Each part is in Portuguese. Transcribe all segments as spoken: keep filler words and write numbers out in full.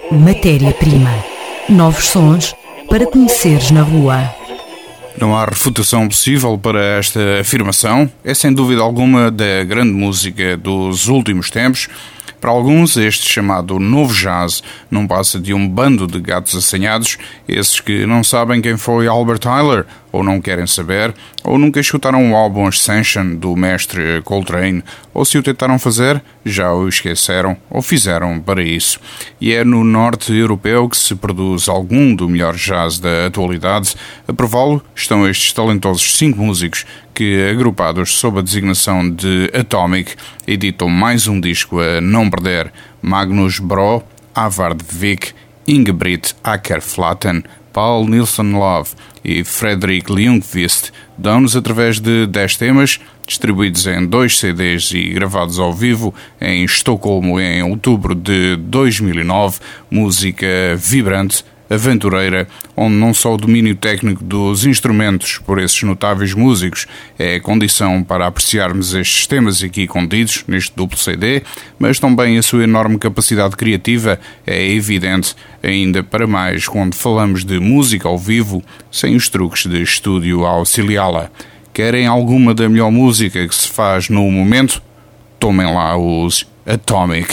Matéria-prima. Novos sons para conheceres na rua. Não há refutação possível para esta afirmação. É sem dúvida alguma da grande música dos últimos tempos. Para alguns, este chamado novo jazz não passa de um bando de gatos assanhados, esses que não sabem quem foi Albert Tyler, ou não querem saber, ou nunca escutaram o álbum Ascension do mestre Coltrane, ou se o tentaram fazer, já o esqueceram ou fizeram para isso. E é no norte europeu que se produz algum do melhor jazz da atualidade. A prová-lo estão estes talentosos cinco músicos que, agrupados sob a designação de Atomic, editam mais um disco a não perder. Magnus Bro, Havard Vik, Ingebrigt Akerflaten, Paul Nilsson Love e Fredrik Ljungqvist dão-nos através de dez temas, distribuídos em dois C Ds e gravados ao vivo em Estocolmo em outubro de dois mil e nove, música vibrante, aventureira, onde não só o domínio técnico dos instrumentos por esses notáveis músicos é a condição para apreciarmos estes temas aqui contidos neste duplo C D, mas também a sua enorme capacidade criativa é evidente, ainda para mais quando falamos de música ao vivo, sem os truques de estúdio a auxiliá-la. Querem alguma da melhor música que se faz no momento? Tomem lá os Atomic.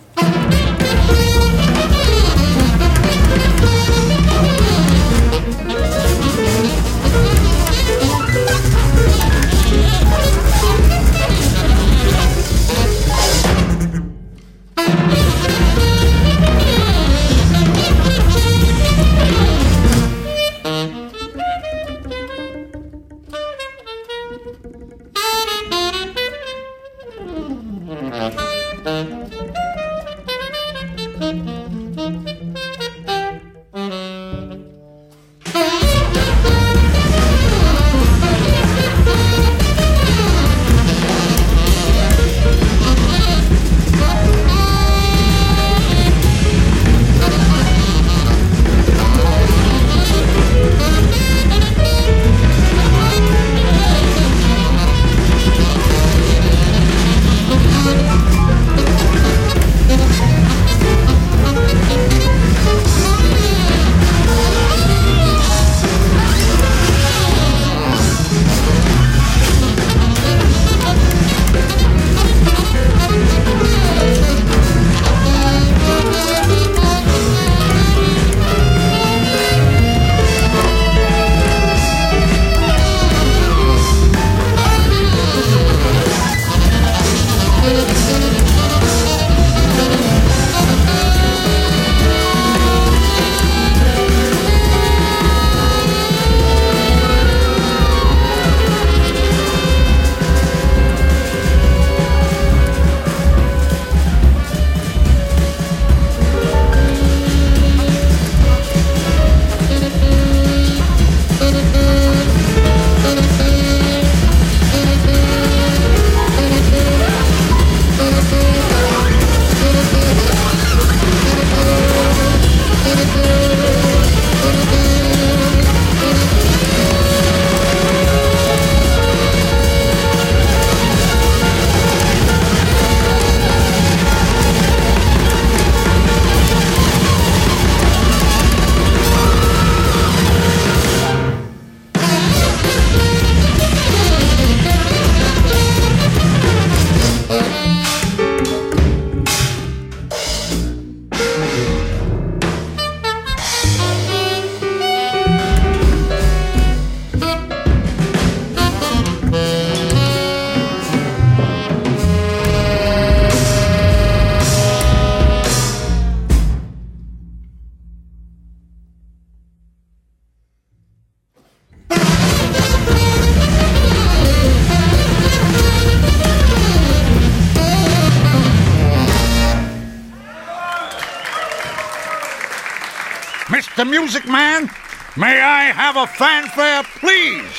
Mister Music Man, may I have a fanfare, please?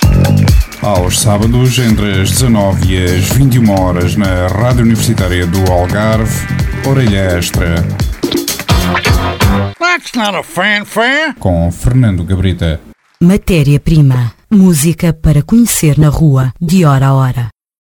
Aos sábados, entre as dezanove e as vinte e uma horas, na Rádio Universitária do Algarve, Orelha Extra. That's not a fanfare. Com Fernando Gabrita. Matéria-prima. Música para conhecer na rua, de hora a hora.